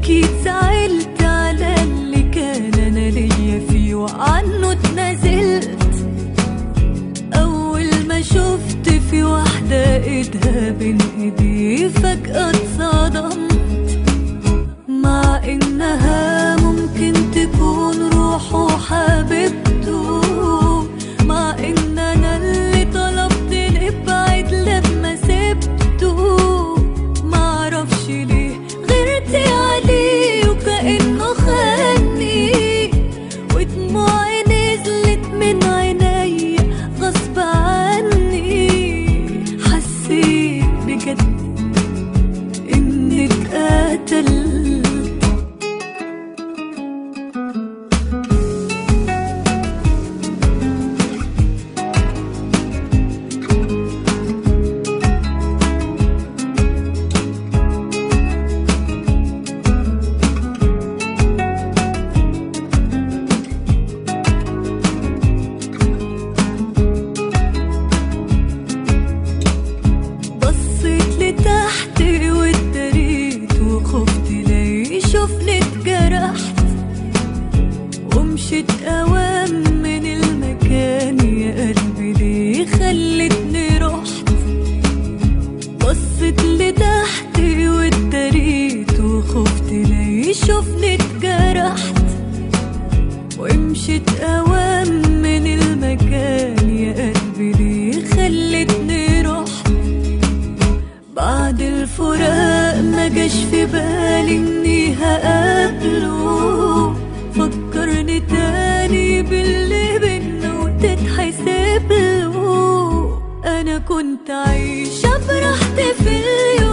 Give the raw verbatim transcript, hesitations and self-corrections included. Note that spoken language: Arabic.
أكيد زعلت على اللي كان أنا ليا فيه وعنه اتنازلت. أول ما شفت في واحدة إيدها بين إيدي فجأة اتصدمت، مع إنها ممكن تكون روحه حبيبته، مع إن أنا اللي طلبت نبعد لما سبته. معرفش ليه غيرت عليه وكأنه خاني، ودموعي نزلت من عيني غصب عني. حسيت بجد إني اتقتلت. مشيت أوام من المكان يا قلبي ليه خلتني رحت. بصيت لتحت واتدريت وخفت لا يشوفني اتجرحت. ومشيت أوام من المكان يا قلبي ليه خلتني رحت. بعد الفراق ما جاش في بالي اني هقابله، فكرني تاني باللي بينا وتتحسب له. انا كنت عايشة براحتي في اليوم